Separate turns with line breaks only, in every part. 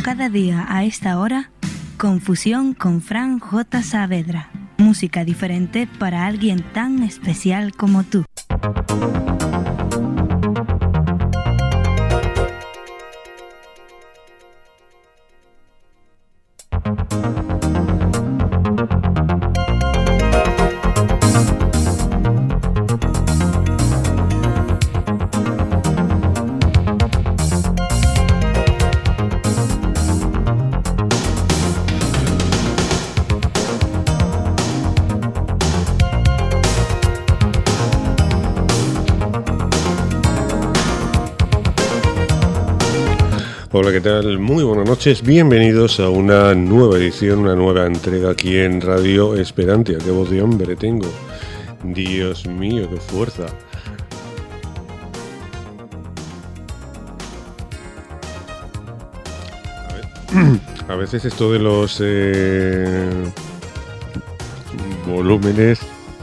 cada día a esta hora, Confusión con Fran J. Saavedra. Música diferente para alguien tan especial como tú.
Hola, ¿qué tal? Muy buenas noches, bienvenidos a una nueva edición, una nueva entrega aquí en Radio Esperantia. ¡Qué voz de hombre tengo! Dios mío, qué fuerza. A veces esto de los volúmenes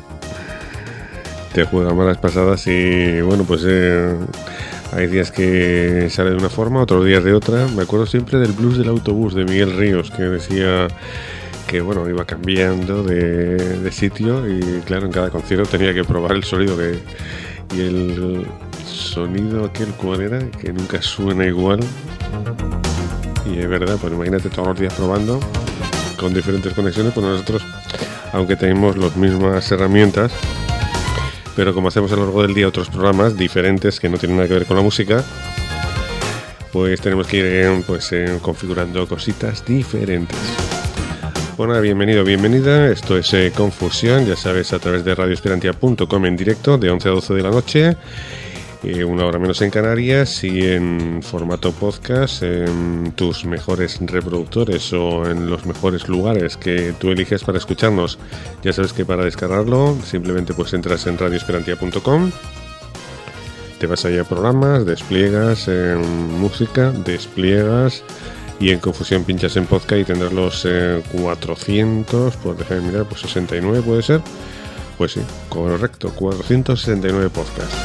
te juega malas pasadas y bueno, pues hay días que sale de una forma, otros días de otra. Me acuerdo siempre del blues del autobús de Miguel Ríos, que decía que bueno, iba cambiando de sitio y claro, en cada concierto tenía que probar el sonido y el sonido aquel cuál era, que nunca suena igual. Y es verdad, pues imagínate todos los días probando con diferentes conexiones, pues nosotros, aunque tenemos las mismas herramientas, pero como hacemos a lo largo del día otros programas diferentes que no tienen nada que ver con la música, pues tenemos que ir configurando cositas diferentes. Bueno, bienvenido, bienvenida. Esto es Confusión, ya sabes, a través de radioesperantia.com en directo de 11 a 12 de la noche, una hora menos en Canarias, y en formato podcast en tus mejores reproductores o en los mejores lugares que tú eliges para escucharnos. Ya sabes que para descargarlo simplemente pues entras en radioesperantia.com, te vas allá a programas, despliegas en música, despliegas y en Confusión pinchas en podcast y tendrás los 400, pues déjame mirar, pues 69 puede ser. Pues sí, correcto, 469 podcasts.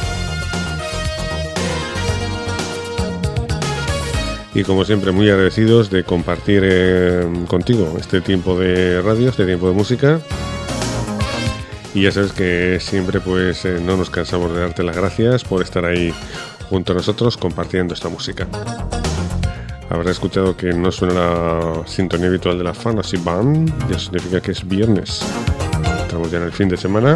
Y como siempre, muy agradecidos de compartir contigo este tiempo de radio, este tiempo de música. Y ya sabes que siempre pues no nos cansamos de darte las gracias por estar ahí junto a nosotros compartiendo esta música. Habrás escuchado que no suena la sintonía habitual de la Fantasy Band, ya significa que es viernes. Estamos ya en el fin de semana.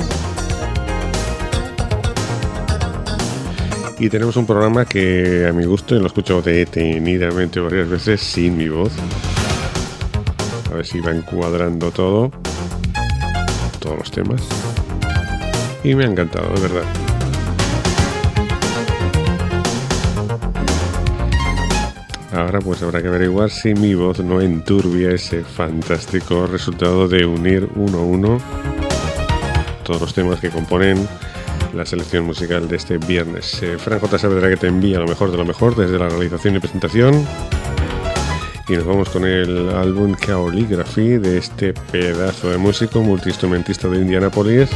Y tenemos un programa que a mi gusto lo he escuchado detenidamente varias veces sin mi voz. A ver si va encuadrando todos los temas. Y me ha encantado, de verdad. Ahora pues habrá que averiguar si mi voz no enturbia ese fantástico resultado de unir uno a uno todos los temas que componen la selección musical de este viernes. Fran J. Saavedra, que te envía lo mejor de lo mejor desde la realización y presentación. Y nos vamos con el álbum Calligraphy de este pedazo de músico multiinstrumentista de Indianápolis,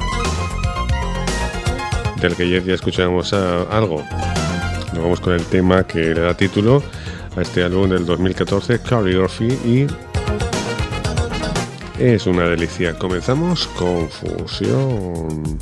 del que ayer ya escuchábamos algo. Nos vamos con el tema que le da título a este álbum del 2014, Calligraphy, y es una delicia. Comenzamos Confusión.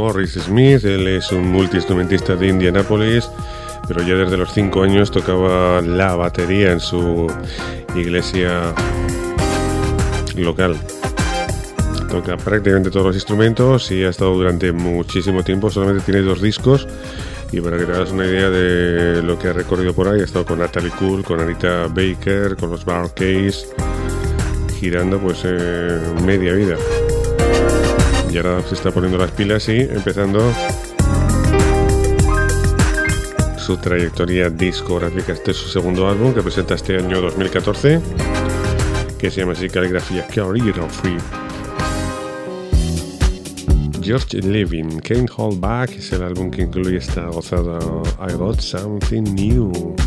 Morris Smith. Él es un multiinstrumentista de Indianápolis, pero ya desde los 5 años tocaba la batería en su iglesia local. Toca prácticamente todos los instrumentos y ha estado durante muchísimo tiempo. Solamente tiene 2 discos, y para que te hagas una idea de lo que ha recorrido por ahí, ha estado con Natalie Cole, con Anita Baker, con los Bar-Kays, girando pues media vida. Y ahora se está poniendo las pilas y empezando su trayectoria discográfica. Este es su segundo álbum, que presenta este año 2014, que se llama así, Caligrafía Calligraphy. George Levin, Can't Hold Back, es el álbum que incluye esta gozada I Got Something New.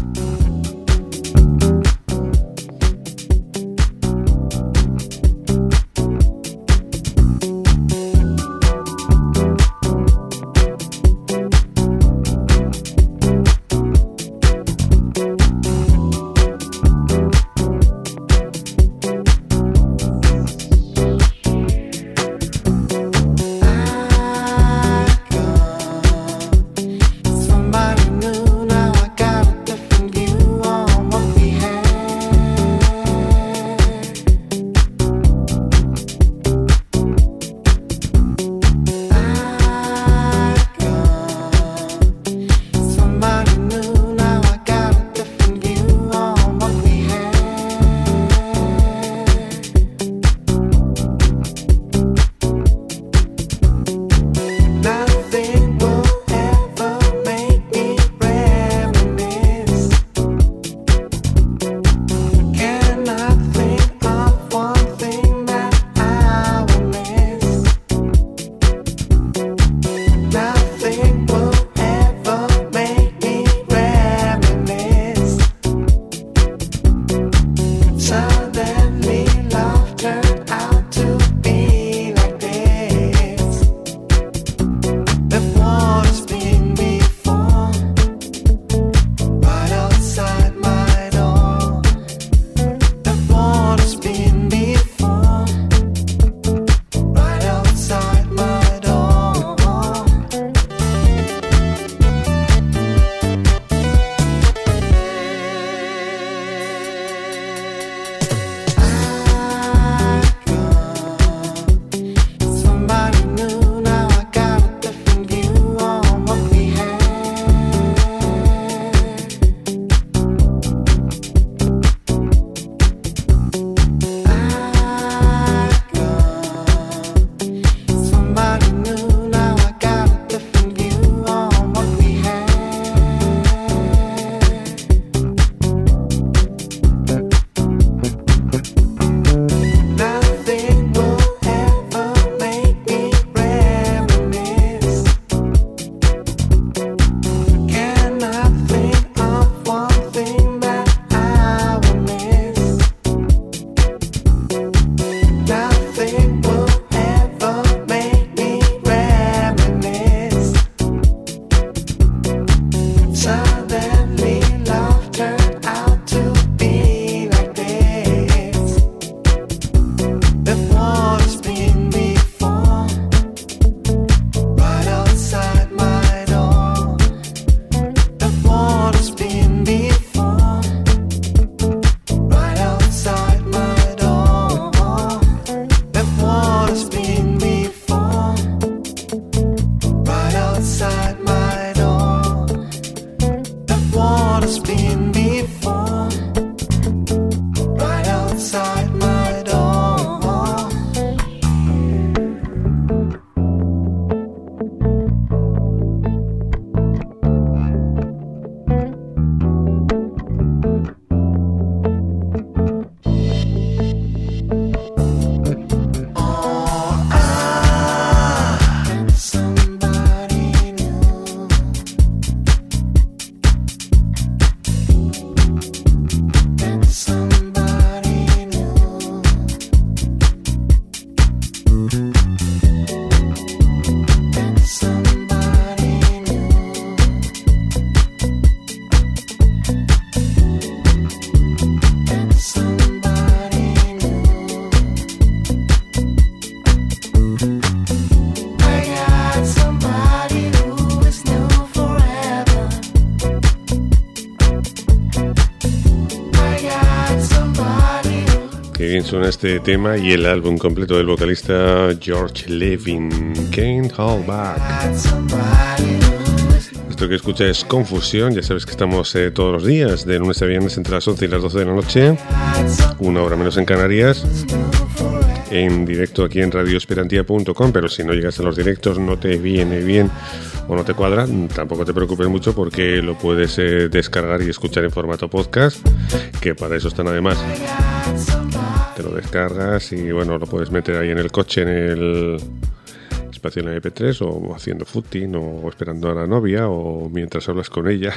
bien suena este tema y el álbum completo del vocalista George Levin, Can't Hold Back. Esto que escucha es Confusión. Ya sabes que estamos todos los días, de lunes a viernes, entre las 11 y las 12 de la noche, una hora menos en Canarias, en directo aquí en radioesperantia.com. Pero si no llegas a los directos, no te viene bien o no te cuadra, tampoco te preocupes mucho, porque lo puedes descargar y escuchar en formato podcast, que para eso están además. Te lo descargas y bueno, lo puedes meter ahí en el coche, en el espacio en MP3, o haciendo footing, o esperando a la novia, o mientras hablas con ella.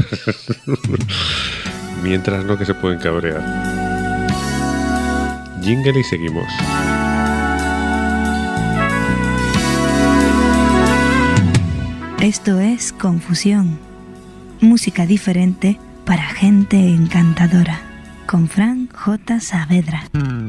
Mientras no, que se pueden cabrear. Jingle y seguimos.
Esto es Confusión, música diferente para gente encantadora, con Fran J. Saavedra.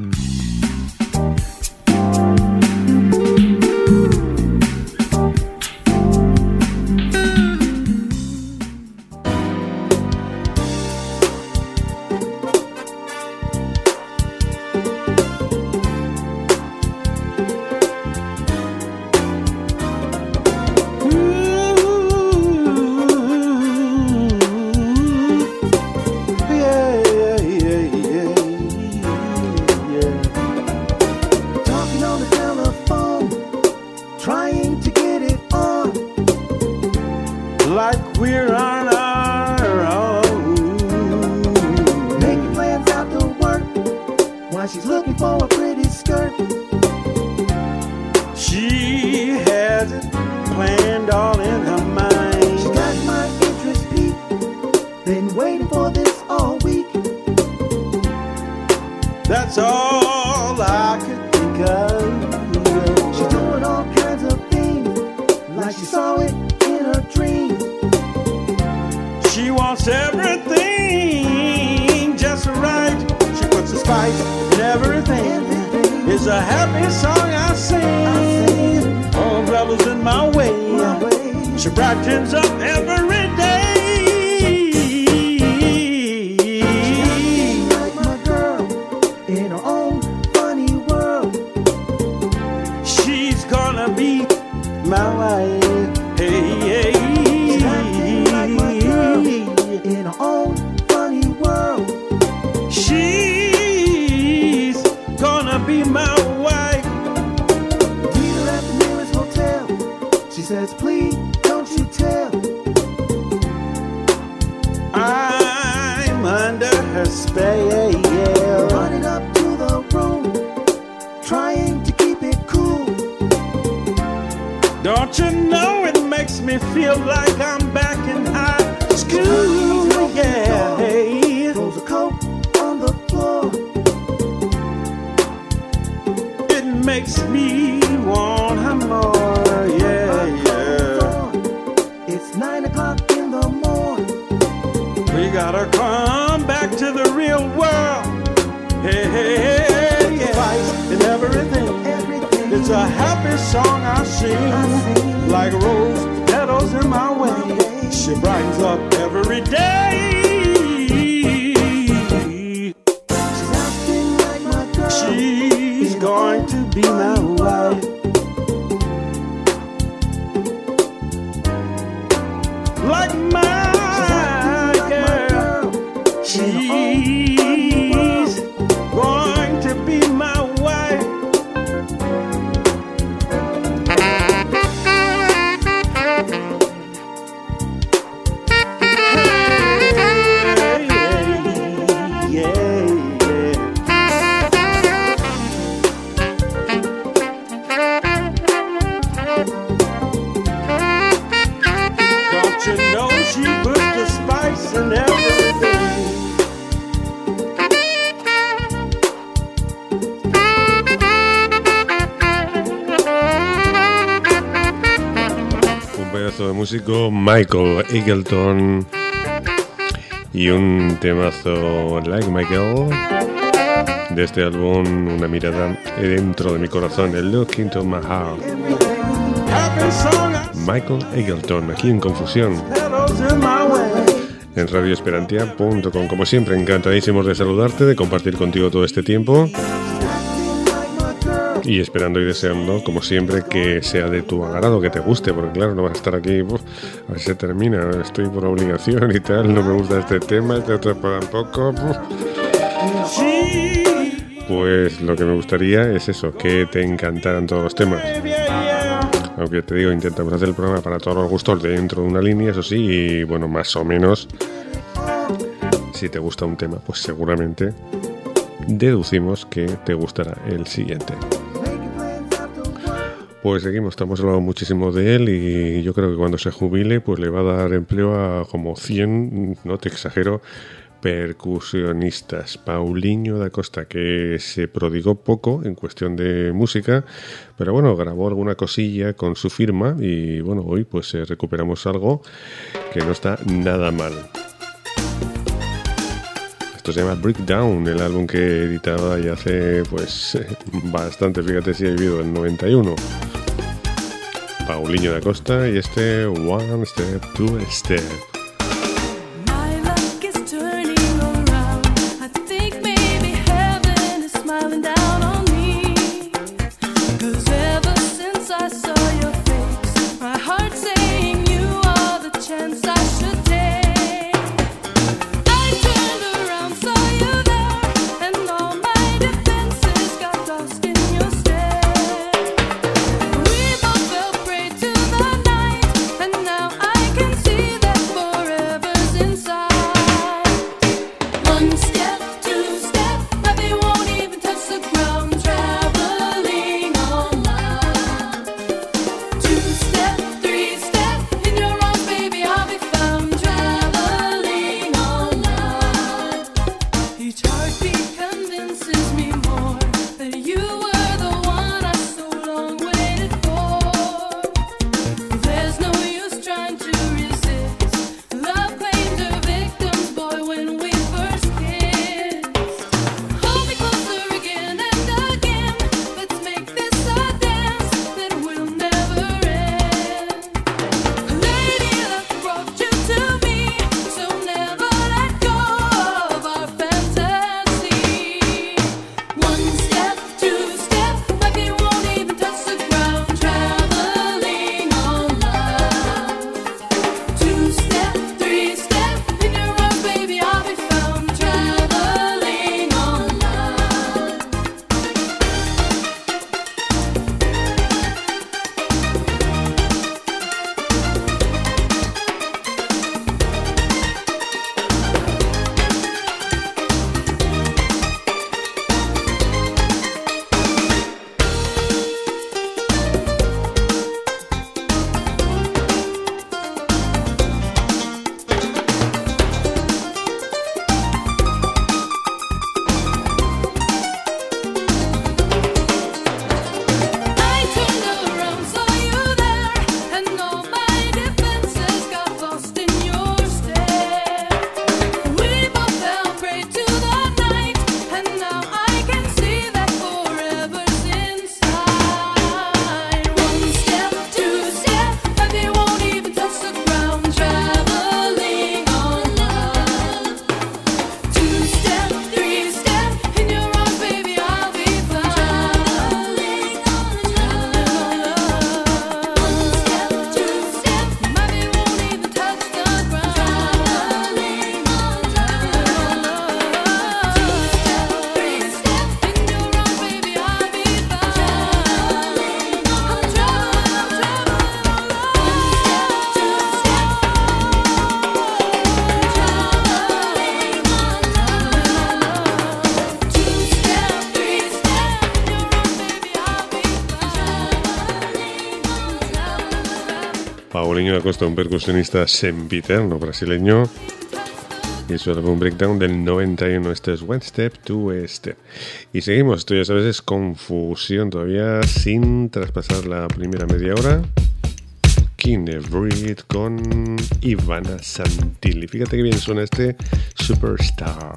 Músico Michael Eagleton y un temazo Like Michael de este álbum, una mirada dentro de mi corazón, el Look Into My Heart. Michael Eagleton, aquí en Confusión, en radioesperantia.com. Como siempre, encantadísimos de saludarte, de compartir contigo todo este tiempo. y esperando y deseando, como siempre, que sea de tu agrado, que te guste, porque claro, no vas a estar aquí, a ver si se termina, estoy por obligación y tal, no me gusta este tema, este otro tampoco. Pues lo que me gustaría es eso, que te encantaran todos los temas. Aunque te digo, intentamos hacer el programa para todos los gustos dentro de una línea, eso sí, y bueno, más o menos, si te gusta un tema, pues seguramente deducimos que te gustará el siguiente. Pues seguimos, estamos hablando muchísimo de él y yo creo que cuando se jubile, pues le va a dar empleo a como 100, no te exagero, percusionistas. Paulinho da Costa, que se prodigó poco en cuestión de música, pero bueno, grabó alguna cosilla con su firma y bueno, hoy pues recuperamos algo que no está nada mal. Esto se llama Breakdown, el álbum que editaba ya hace pues bastante, fíjate si ha vivido el 91. Paulinho da Costa y este One Step, Two Step. Paulinho da Costa, un percusionista sempiterno brasileño, y su álbum Breakdown del 91. Este es One Step, Two Step. Y seguimos, esto ya sabes, es confusión todavía sin traspasar la primera media hora. Kinebreed con Ivana Santilli. Fíjate que bien suena este Superstar.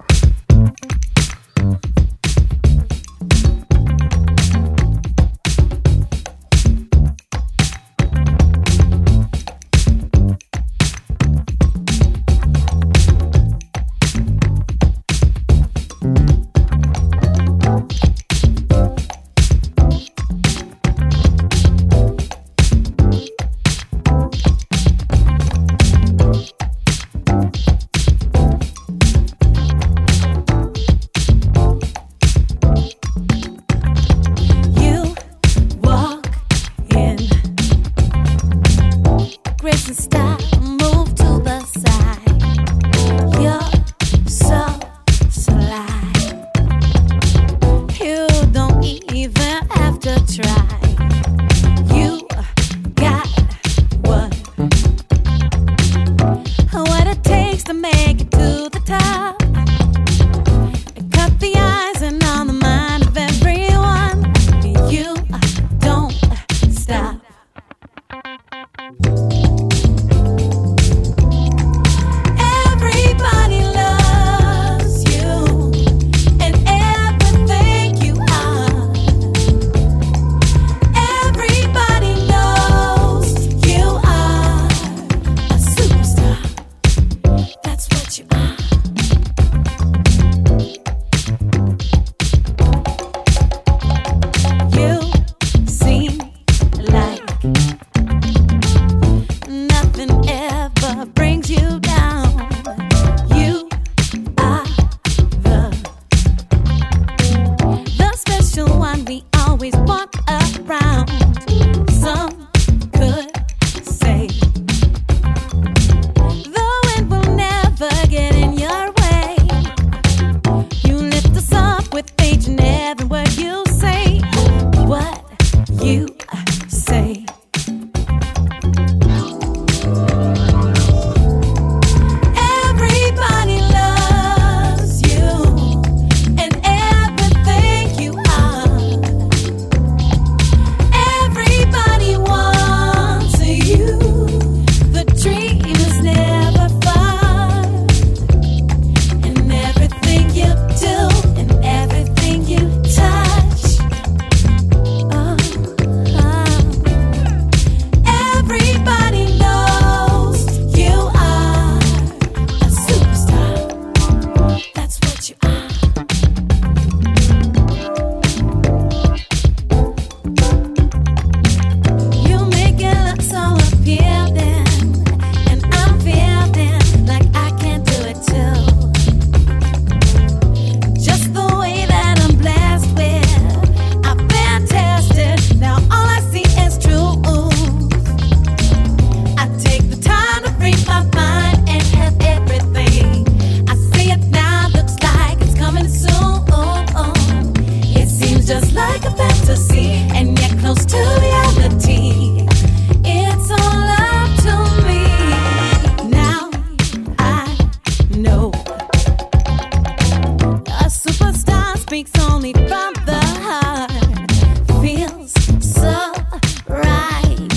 speaks only from the heart. Feels so right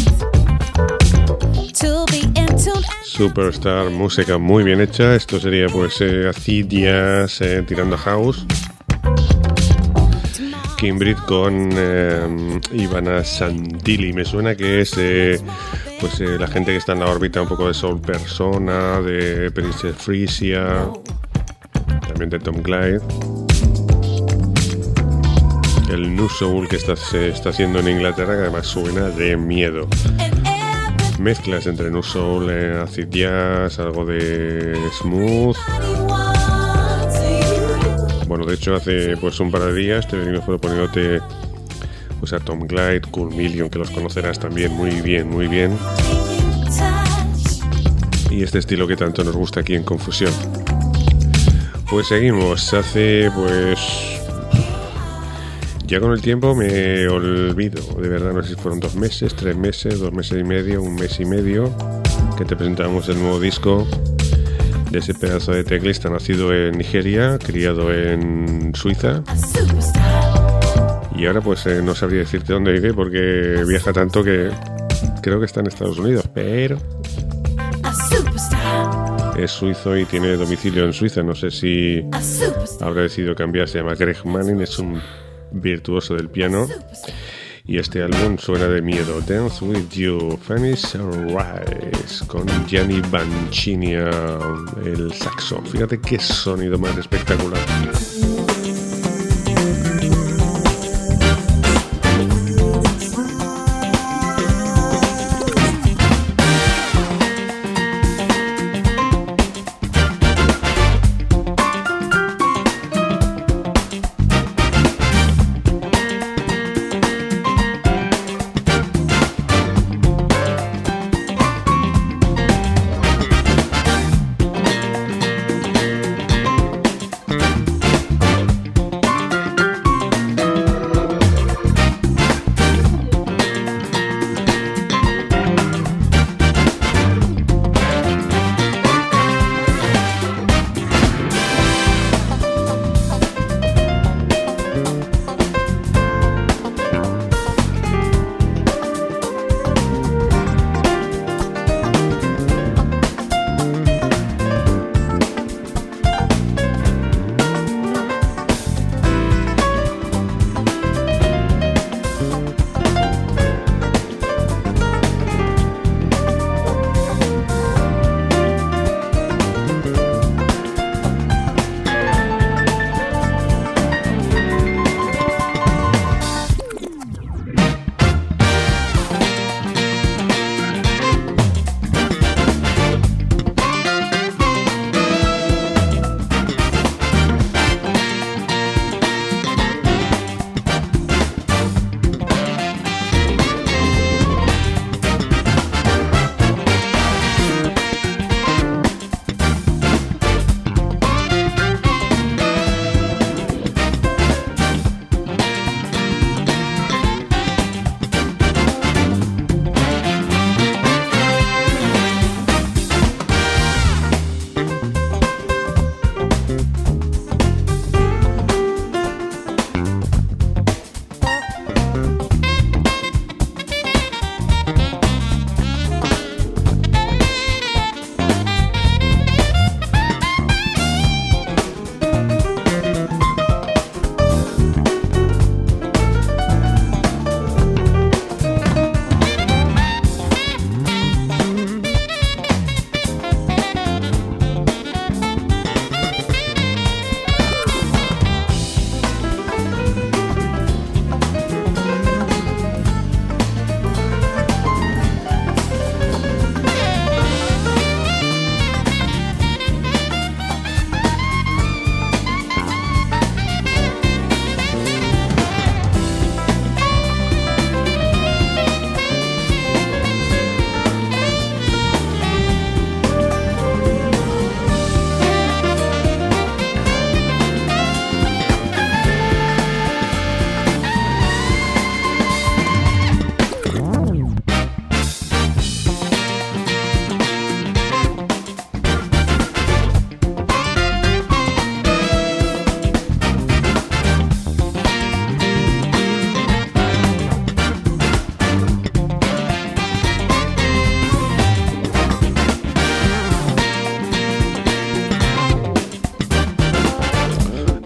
to be in tune.
Superstar, música muy bien hecha. Esto sería pues acid jazz tirando a house. Kimbrit con Ivana Sandili. Me suena que es pues la gente que está en la órbita un poco de Soul Persona, de Princess Frisia, también de Tom Glide. El New Soul que se está haciendo en Inglaterra, que además suena de miedo. Mezclas entre New Soul, acid jazz, algo de smooth. Bueno, de hecho hace pues un par de días te venimos poniéndote pues a Tom Glide, Cool Million, que los conocerás también muy bien, muy bien. Y este estilo que tanto nos gusta aquí en Confusión. Pues seguimos, hace pues... Ya con el tiempo me olvido, de verdad, no sé si fueron 2 meses, 3 meses, 2 meses y medio, 1 mes y medio, que te presentamos el nuevo disco de ese pedazo de teclista nacido en Nigeria, criado en Suiza. Y ahora pues no sabría decirte dónde vive porque viaja tanto que creo que está en Estados Unidos, pero es suizo y tiene domicilio en Suiza. No sé si habrá decidido cambiar, se llama Greg Manning, es un virtuoso del piano. Y este álbum suena de miedo. Dance With You, Finish Rise, con Gianni Bancini, el saxo. Fíjate qué sonido más espectacular.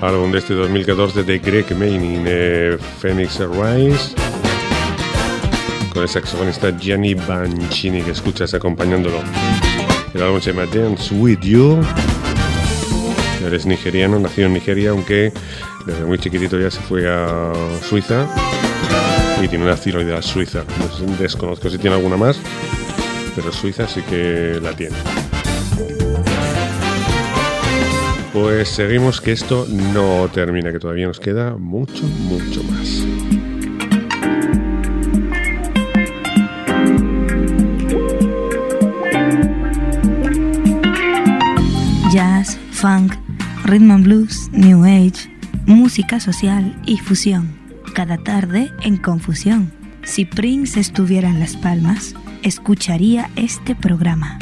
álbum de este 2014 de Greg Manning, Phoenix Rise, con el saxofonista Gianni Bancini que escuchas acompañándolo. El álbum se llama Dance With You. Él es nigeriano, nació en Nigeria, aunque desde muy chiquitito ya se fue a Suiza y tiene una nacionalidad suiza. Desconozco si tiene alguna más, pero Suiza sí que la tiene. Pues seguimos, que esto no termina, que todavía nos queda mucho, mucho más.
Jazz, funk, rhythm and blues, new age, música social y fusión. Cada tarde en Confusión. Si Prince estuviera en Las Palmas, escucharía este programa.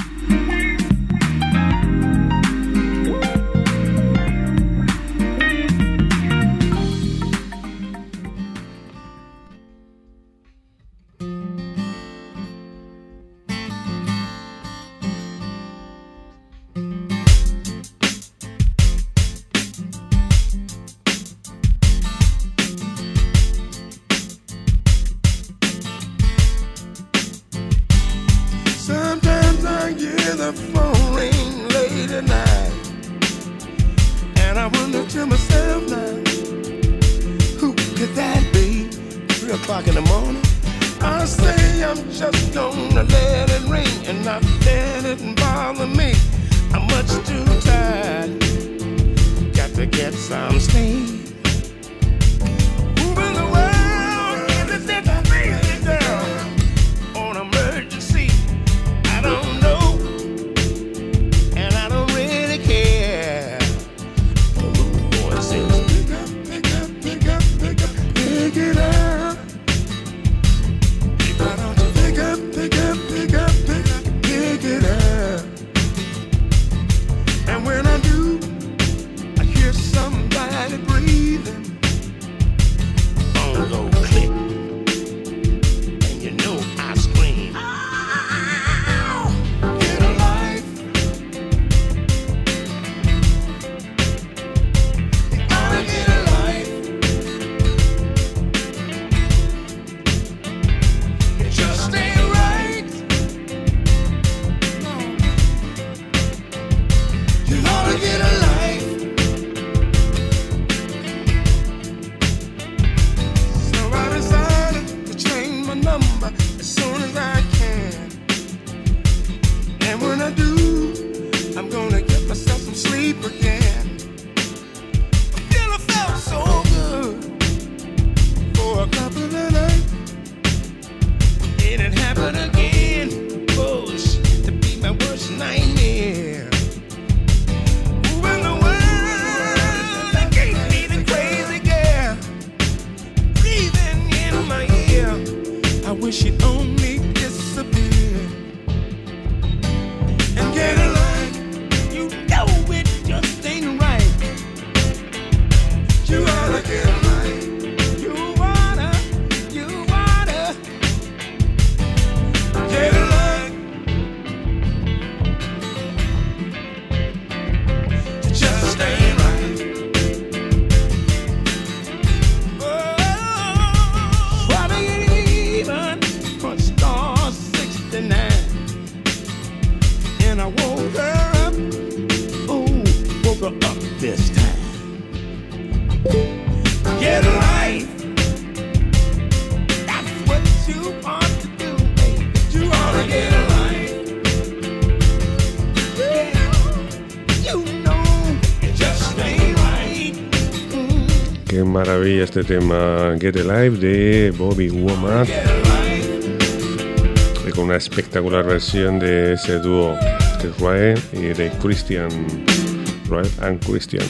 Qué maravilla este tema Get Alive de Bobby Womack, y con una espectacular versión de ese dúo que es Rae y de Christian, Rae and Christian.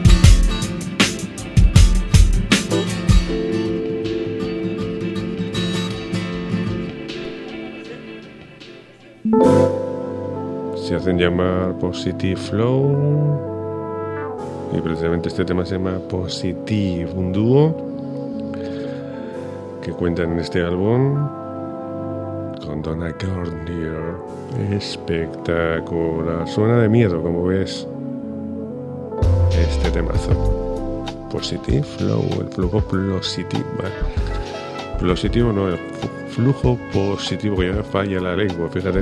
Se hacen llamar Positive Flow. Y precisamente este tema se llama Positive, un dúo que cuentan en este álbum con Donna Gardner. Espectacular, suena de miedo, como ves, este temazo. Positive Flow, el flujo positivo. Positivo no, el flujo positivo, que ya me falla la lengua, fíjate.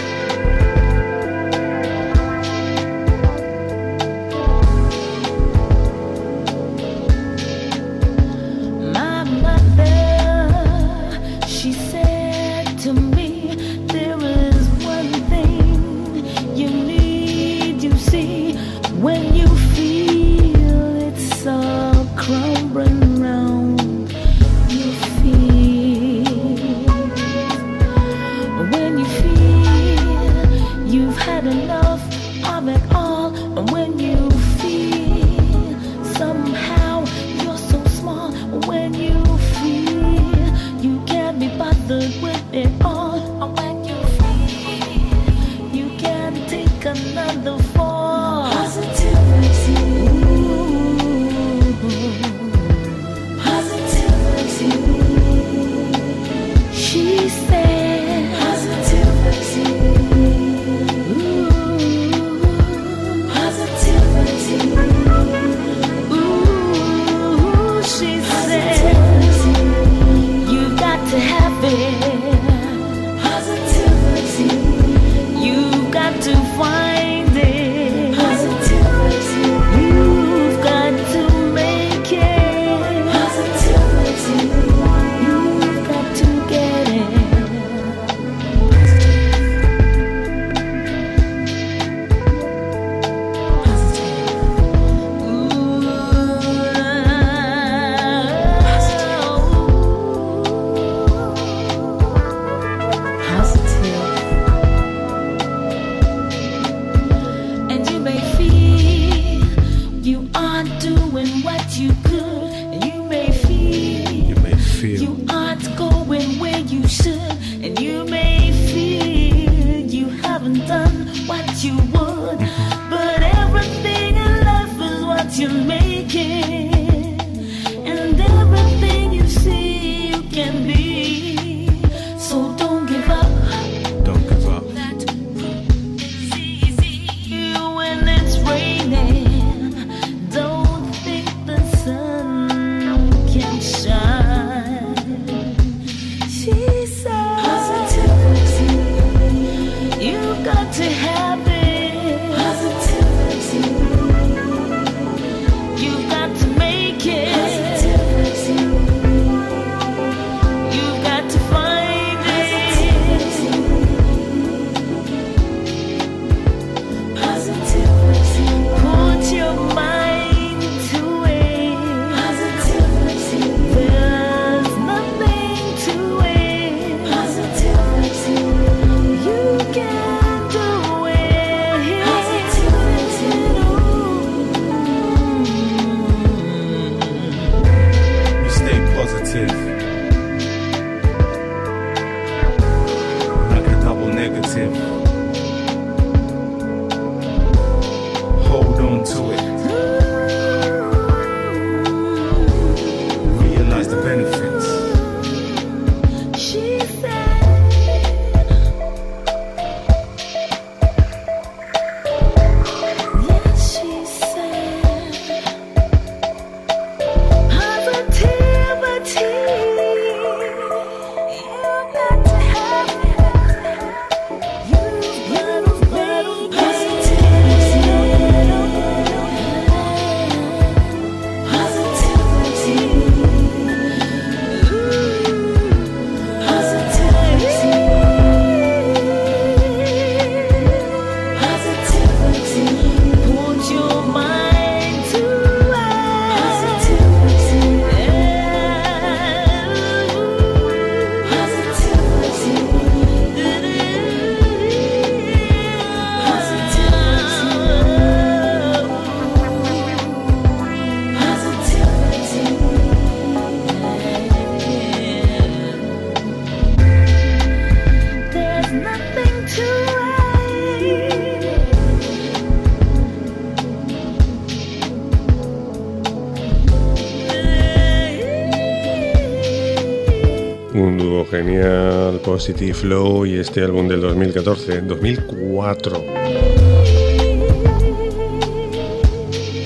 Un dúo genial, Positive Flow, y este álbum del 2014, 2004, que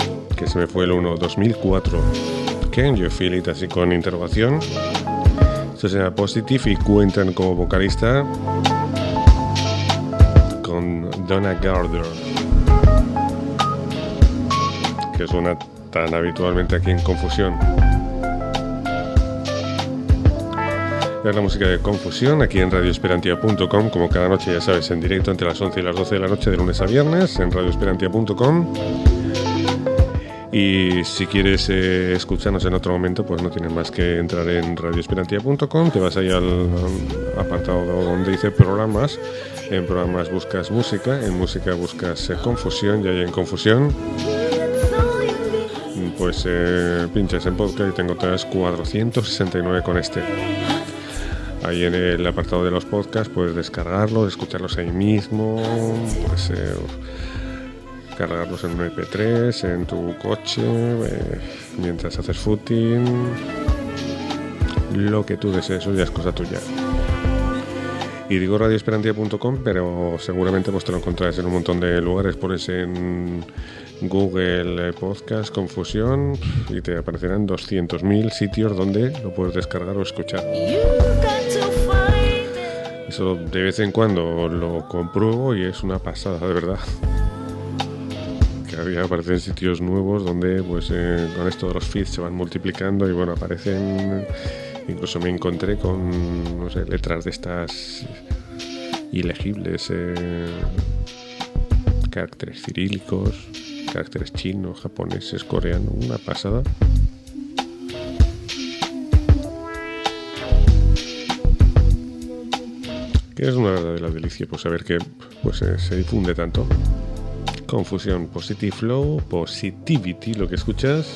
se me fue el 1, 2004. Can You Feel It, así con interrogación. Esto se llama Positive y cuentan como vocalista con Donna Gardner, que suena tan habitualmente aquí en Confusión. Es la música de Confusión aquí en radioesperantia.com, como cada noche, ya sabes, en directo entre las 11 y las 12 de la noche de lunes a viernes en radioesperantia.com. Y si quieres escucharnos en otro momento, pues no tienes más que entrar en radioesperantia.com, te vas ahí al apartado donde dice programas. En programas buscas música, en música buscas Confusión, y ahí en Confusión pues pinchas en podcast y te encontrarás 469 con este. Ahí en el apartado de los podcasts puedes descargarlos, escucharlos ahí mismo, pues, cargarlos en un MP3, en tu coche, mientras haces footing, lo que tú desees, eso ya es cosa tuya. Y digo radioesperantia.com, pero seguramente pues te lo encontrarás en un montón de lugares. Pones en Google Podcast Confusión y te aparecerán 200.000 sitios donde lo puedes descargar o escuchar. Eso de vez en cuando lo compruebo y es una pasada, de verdad. Cada día aparecen sitios nuevos donde pues con esto de los feeds se van multiplicando y bueno, aparecen... Incluso me encontré con, no sé, letras de estas ilegibles, caracteres cirílicos, caracteres chinos, japoneses, coreanos, una pasada. Que es una verdadera delicia, pues saber que pues, se difunde tanto. Confusión, Positive Flow, Positivity, lo que escuchas.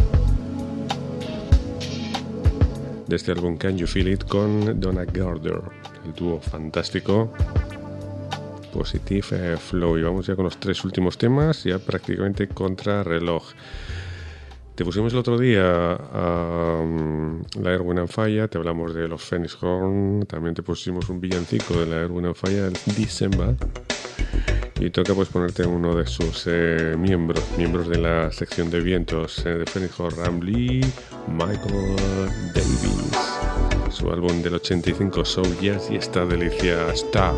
De este álbum Can You Feel It con Donna Gardner, el dúo fantástico Positive Flow. Y vamos ya con los 3 últimos temas, ya prácticamente contra reloj. Te pusimos el otro día a la Earth, Wind & Fire, te hablamos de los Phoenix Horn, también te pusimos un villancico de la Earth, Wind & Fire, el December. Y toca pues ponerte uno de sus miembros de la sección de vientos de Phoenix Horn, Lee Michael Davis. Su álbum del 85, So Yes, y esta delicia Star.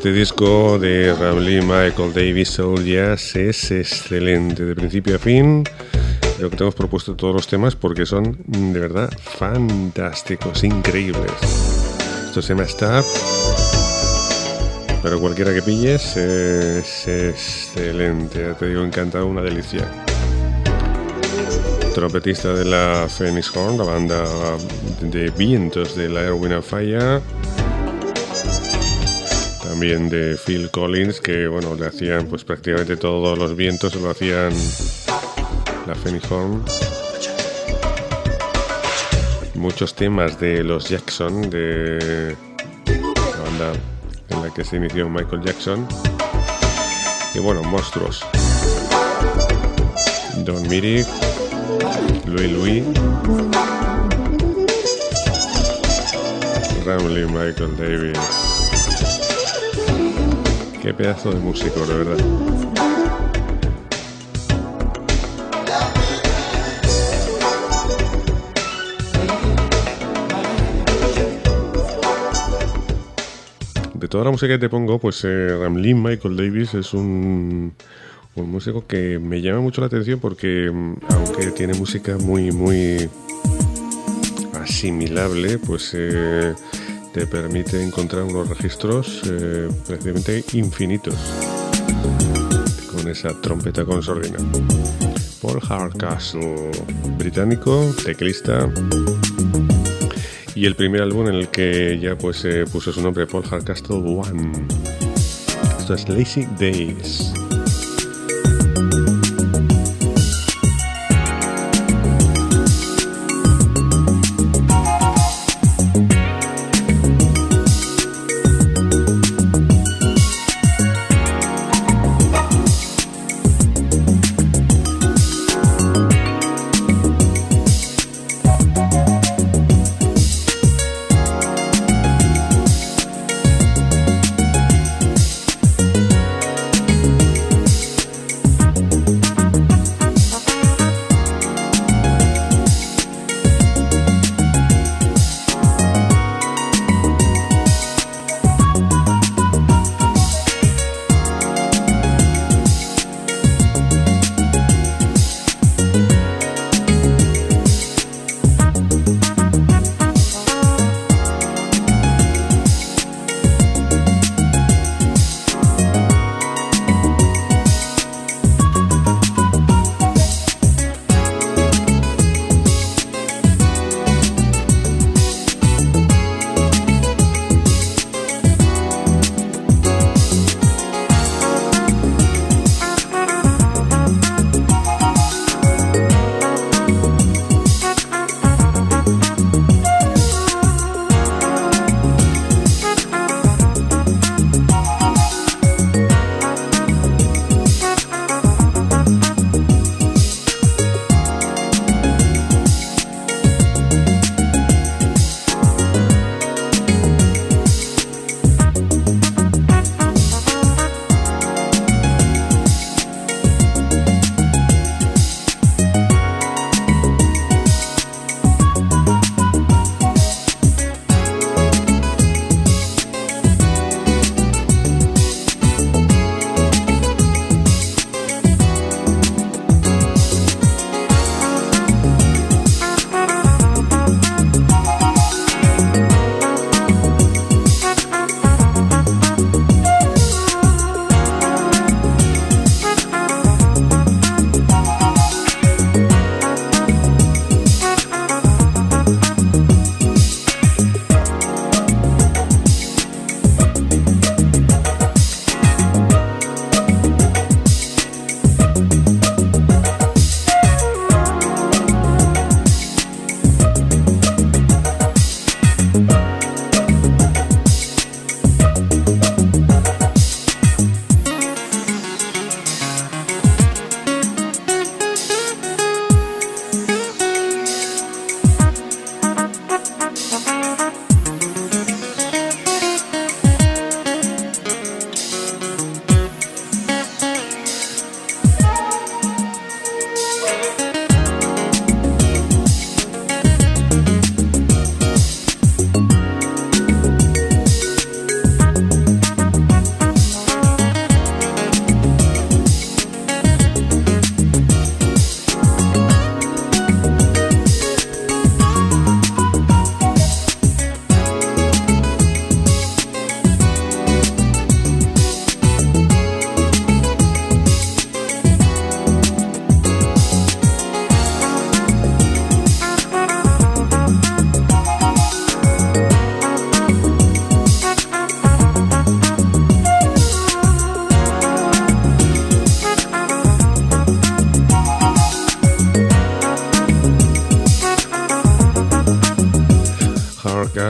Este disco de Lee Michael Davis Soul Jazz es excelente, de principio a fin. Creo que te hemos propuesto todos los temas porque son de verdad fantásticos, increíbles. Esto se llama Stop, pero cualquiera que pilles es excelente. Ya te digo, encantado, una delicia. Trompetista de la Phoenix Horn, la banda de vientos de la Earth, Wind and Fire. También de Phil Collins, que bueno, le hacían pues prácticamente todos los vientos, lo hacían la Phoenix Horn. Muchos temas de los Jackson, de la banda en la que se inició Michael Jackson. Y bueno, monstruos. Don Myrick, Louis, Lee Michael Davis. Qué pedazo de músico, de verdad. De toda la música que te pongo, pues Lee Michael Davis es un músico que me llama mucho la atención porque aunque tiene música muy asimilable, pues te permite encontrar unos registros prácticamente infinitos con esa trompeta con sordina. Paul Hardcastle, británico, teclista, y el primer álbum en el que ya pues puso su nombre, Paul Hardcastle One. Esto es Lazy Days.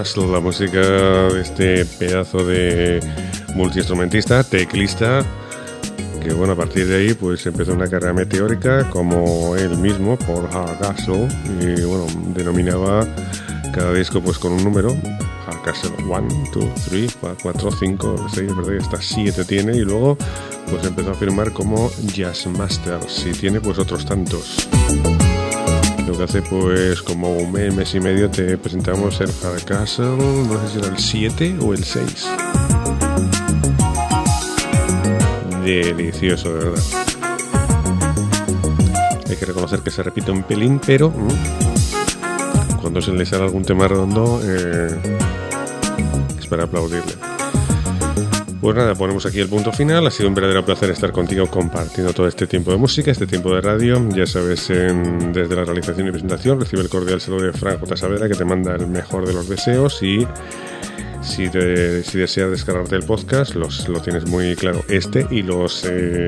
Castle, la música de este pedazo de multiinstrumentista, teclista, que bueno, a partir de ahí pues empezó una carrera meteórica como él mismo, Paul Hardcastle, y bueno, denominaba cada disco pues con un número, Hardcastle 1, 2, 3, 4, 5, 6, ¿verdad? Hasta 7 tiene, y luego pues empezó a firmar como Jazz Masters, y tiene pues otros tantos. Lo que hace pues como un mes y medio te presentamos el Hardcastle, no sé si era el 7 o el 6. Delicioso, de verdad. Hay que reconocer que se repite un pelín, pero cuando se le sale algún tema redondo es para aplaudirle. Pues nada, ponemos aquí el punto final. Ha sido un verdadero placer estar contigo compartiendo todo este tiempo de música, este tiempo de radio. Ya sabes, desde la realización y presentación recibe el cordial saludo de Frank J. Saavedra, que te manda el mejor de los deseos. Y si deseas descargarte el podcast, lo tienes muy claro, este y los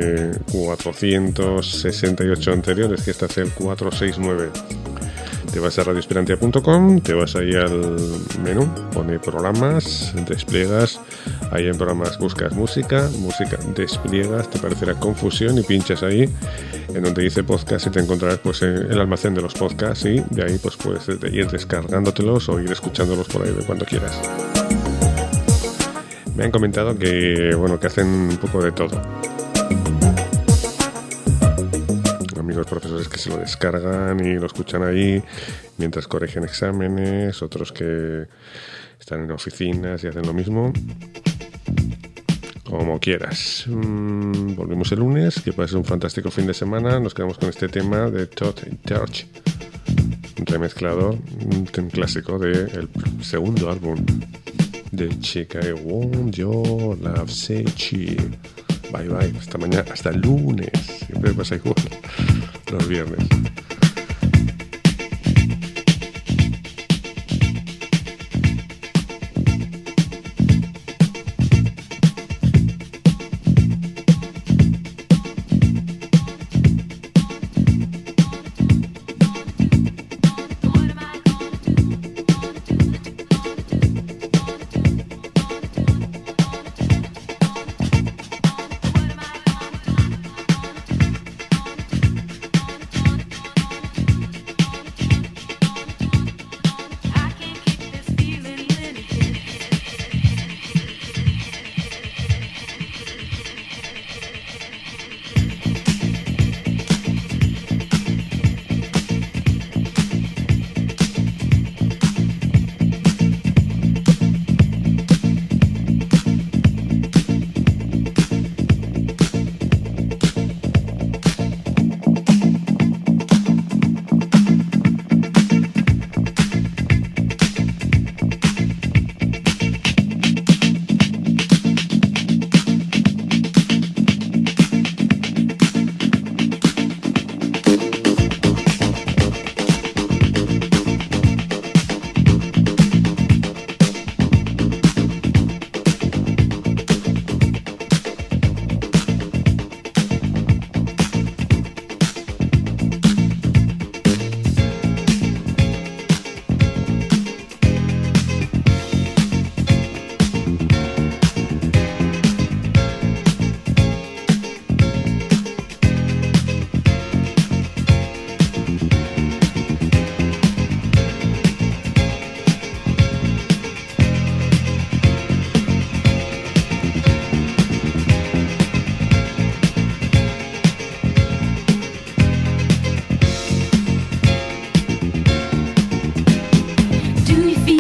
468 anteriores, que este es el 469. Te vas a radioesperantia.com, te vas ahí al menú, pone programas, despliegas, ahí en programas buscas música, despliegas, te aparecerá Confusión y pinchas ahí en donde dice podcast y te encontrarás pues el almacén de los podcasts, y de ahí pues puedes ir descargándotelos o ir escuchándolos por ahí de cuando quieras. Me han comentado que bueno, que hacen un poco de todo. Amigos profesores que se lo descargan y lo escuchan ahí mientras corrigen exámenes, otros que están en oficinas y hacen lo mismo. Como quieras. Volvemos el lunes, que pases un fantástico fin de semana. Nos quedamos con este tema de Todd Terch, remezclado, un clásico del segundo álbum de Chica. I want your love, say she. Bye bye, hasta mañana, hasta el lunes. Siempre pasa igual los viernes.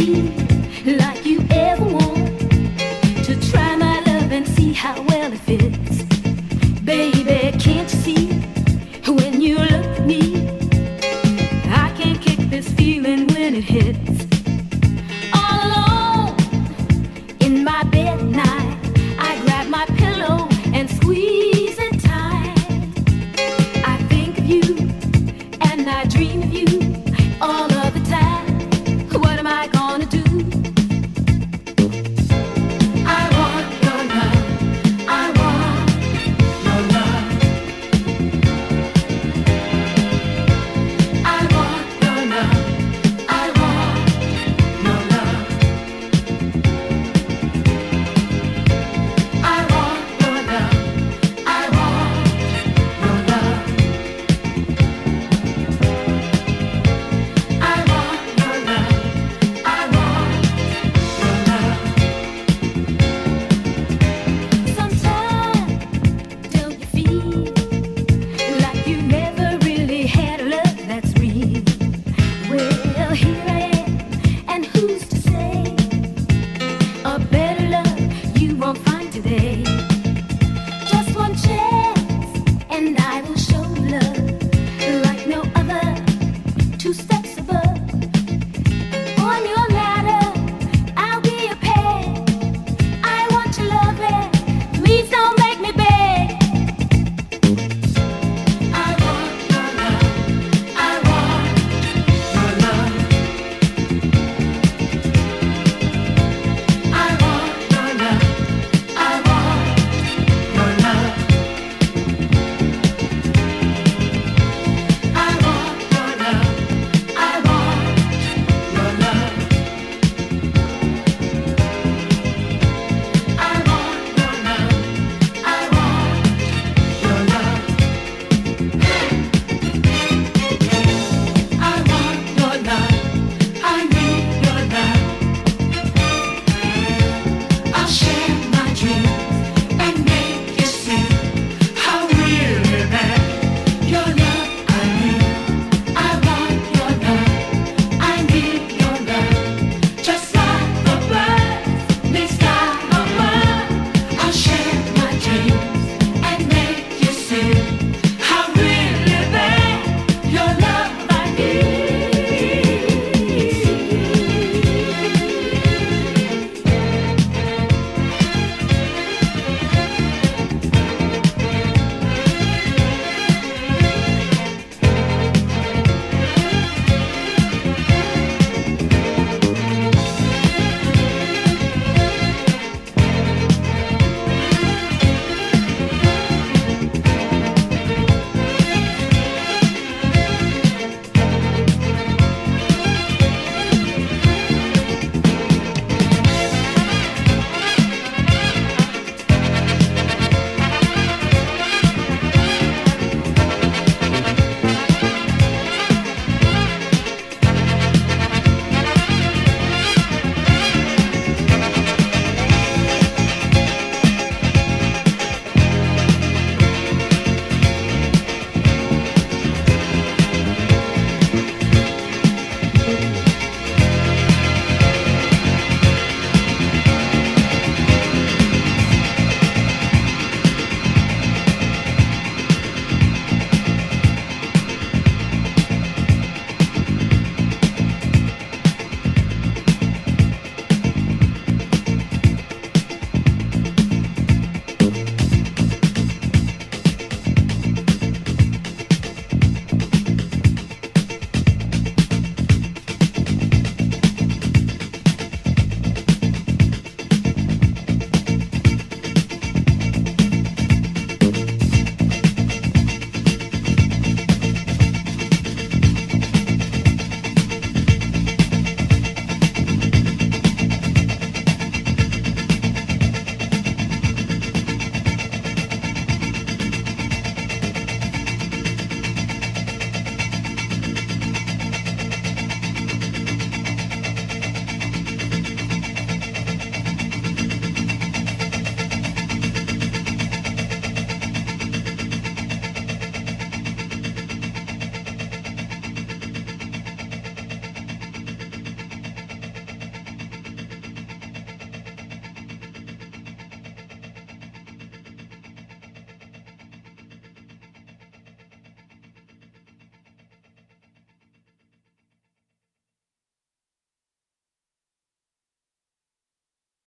Like you ever want to try my love and see how well it fits.